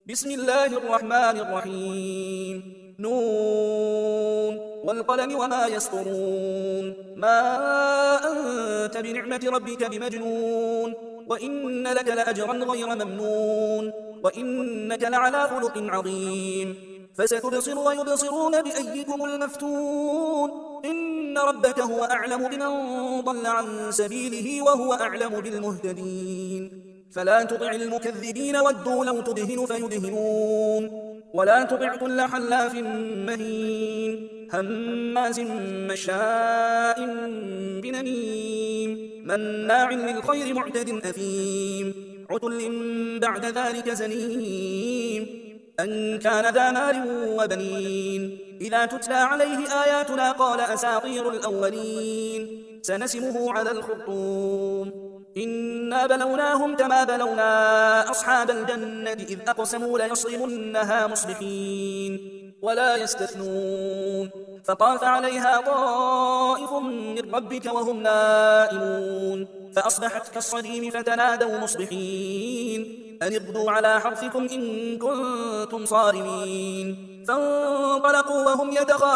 بسم الله الرحمن الرحيم نون والقلم وما يسطرون ما أنت بنعمة ربك بمجنون وإن لك لأجرا غير ممنون وإنك لعلى خلق عظيم فستبصر ويبصرون بأيكم المفتون إن ربك هو أعلم بمن ضل عن سبيله وهو أعلم بالمهتدين فلا تطع المكذبين ودوا لو تدهن فيدهنون ولا تطع كل حلاف مهين هماز مشاء بنميم مناع للخير معتد أثيم عتل بعد ذلك زنيم أن كان ذا مال وبنين إذا تتلى عليه آياتنا قال أساطير الأولين سنسمه على الخرطوم إنا بلوناهم كما بلونا أصحاب الجنة إذ أقسموا ليصرمنها مصبحين ولا يستثنون فطاف عليها طائف من ربك وهم نائمون فأصبحت كالصريم فتنادوا مصبحين أن اغدوا على حرثكم إن كنتم صارمين فانطلقوا وهم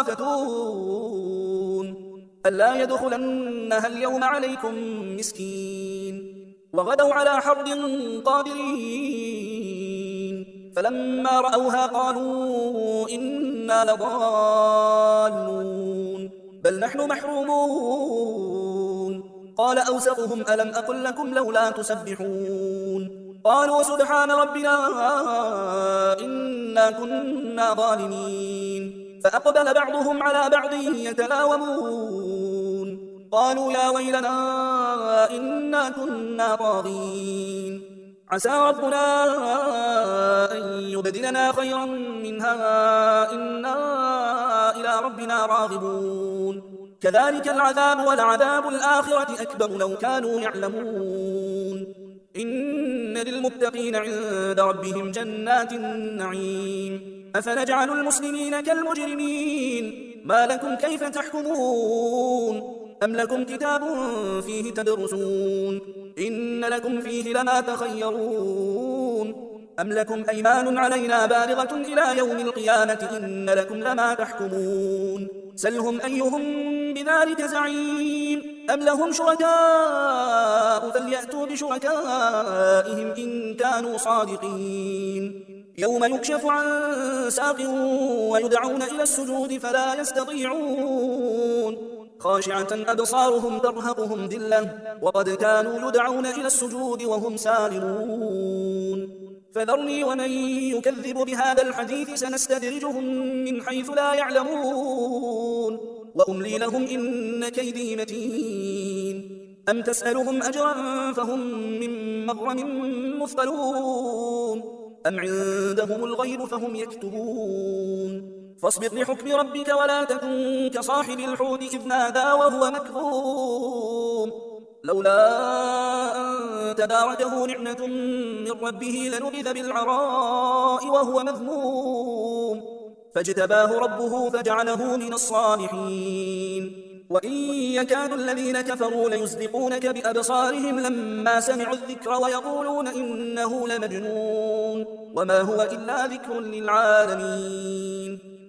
يتخافتون ألا يدخلنها اليوم عليكم مسكين وغدوا على حرد قادرين فلما رأوها قالوا إنا لضالون بل نحن محرومون قال أوسطهم ألم أقل لكم لولا تسبحون قالوا سبحان ربنا إنا كنا ظالمين فأقبل بعضهم على بعض يتلاومون قالوا يا ويلنا إنا كنا طاغين عسى ربنا أن يبدلنا خيرا منها إنا إلى ربنا راغبون كذلك العذاب ولعذاب الآخرة أكبر لو كانوا يعلمون إن للمتقين عند ربهم جنات النعيم أفنجعل المسلمين كالمجرمين ما لكم كيف تحكمون أم لكم كتاب فيه تدرسون إن لكم فيه لما تخيرون أم لكم أيمان علينا بالغة إلى يوم القيامة إن لكم لما تحكمون سلهم أيهم بذلك زعيم أم لهم شركاء فليأتوا بشركائهم إن كانوا صادقين يوم يكشف عن ساق ويدعون إلى السجود فلا يستطيعون خاشعة أبصارهم ترهقهم ذلة وقد كانوا يدعون إلى السجود وهم سالمون فذرني ومن يكذب بهذا الحديث سنستدرجهم من حيث لا يعلمون وأملي لهم إن كيدي متين أم تسألهم أجرا فهم من مغرم مثقلون أم عندهم الغيب فهم يكتبون فاصبر لحكم ربك ولا تكن كصاحب الحوت إذ نادى وهو مكظوم لولا أن تداركه نعمة من ربه لنبذ بالعراء وهو مذموم فاجتباه ربه فجعله من الصالحين وإن يكاد الذين كفروا ليزلقونك بأبصارهم لما سمعوا الذكر ويقولون إنه لمجنون وما هو إلا ذكر للعالمين